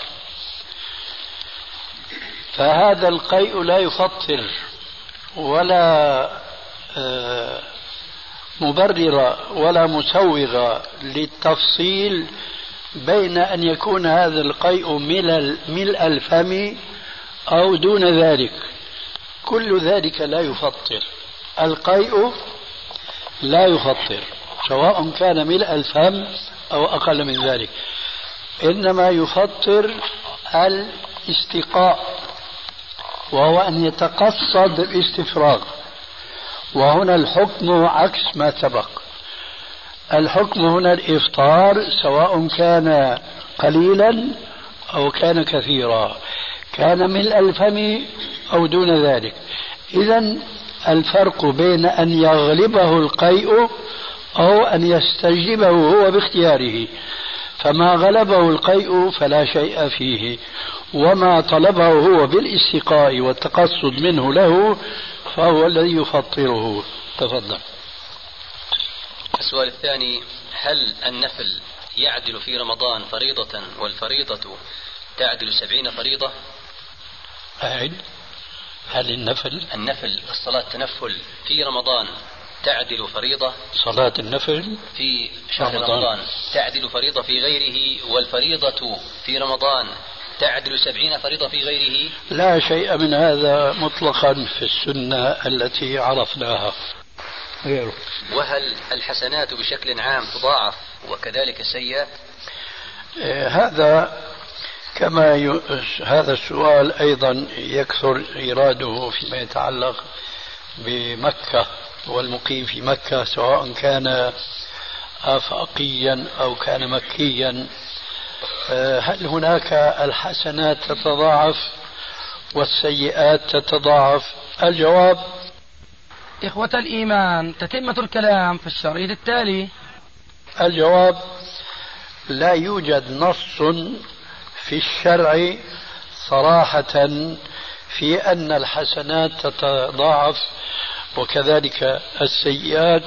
Speaker 3: فهذا القيء لا يفطر ولا مبرر ولا مسوغ للتفصيل بين أن يكون هذا القيء ملء الفم أو دون ذلك، كل ذلك لا يفطر. القيء لا يفطر سواء كان ملء الفم أو أقل من ذلك، إنما يفطر الاستقاء، وهو أن يتقصد الاستفراغ، وهنا الحكم عكس ما سبق. الحكم هنا الإفطار سواء كان قليلا أو كان كثيرا، كان ملء الفم أو دون ذلك. إذن الفرق بين أن يغلبه القيء أو أن يستجلبه هو باختياره، فما غلبه القيء فلا شيء فيه، وما طلبه هو بالاستقاء والتقصد منه له فهو الذي يفطره. تفضل.
Speaker 4: السؤال الثاني: هل النفل يعدل في رمضان فريضة والفريضة تعدل 70 فريضة؟
Speaker 3: أعد. هل النفل
Speaker 4: الصلاة التنفل في رمضان تعدل فريضة؟
Speaker 3: صلاة النفل
Speaker 4: في شهر رمضان تعدل فريضة في غيره، والفريضة في رمضان تعدل 70 فريضة في غيره؟
Speaker 3: لا شيء من هذا مطلقا في السنة التي عرفناها غيره.
Speaker 4: وهل الحسنات بشكل عام تضاعف وكذلك السيئات؟
Speaker 3: هذا هذا السؤال أيضا يكثر إيراده فيما يتعلق بمكة والمقيم في مكة، سواء كان آفاقيا أو كان مكيا. هل هناك الحسنات تتضاعف والسيئات تتضاعف؟ الجواب:
Speaker 1: إخوة الإيمان، تتمة الكلام في الشريط التالي.
Speaker 3: الجواب: لا يوجد نص في الشرع صراحة في أن الحسنات تتضاعف وكذلك السيئات،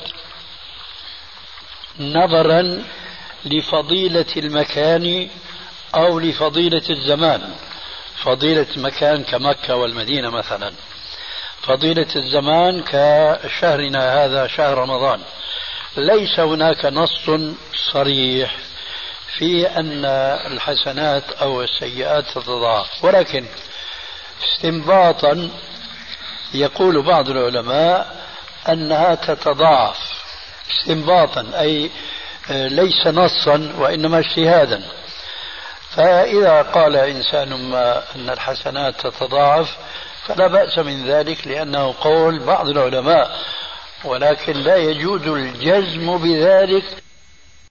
Speaker 3: نظرا لفضيلة المكان أو لفضيلة الزمان. فضيلة المكان كمكة والمدينة مثلا، فضيلة الزمان كشهرنا هذا شهر رمضان. ليس هناك نص صريح في أن الحسنات أو السيئات تتضاعف، ولكن استنباطا يقول بعض العلماء أنها تتضاعف استنباطا، أي ليس نصا وإنما اجتهادا. فإذا قال إنسان ما أن الحسنات تتضاعف فلا بأس من ذلك، لأنه قول بعض العلماء، ولكن لا يجوز الجزم بذلك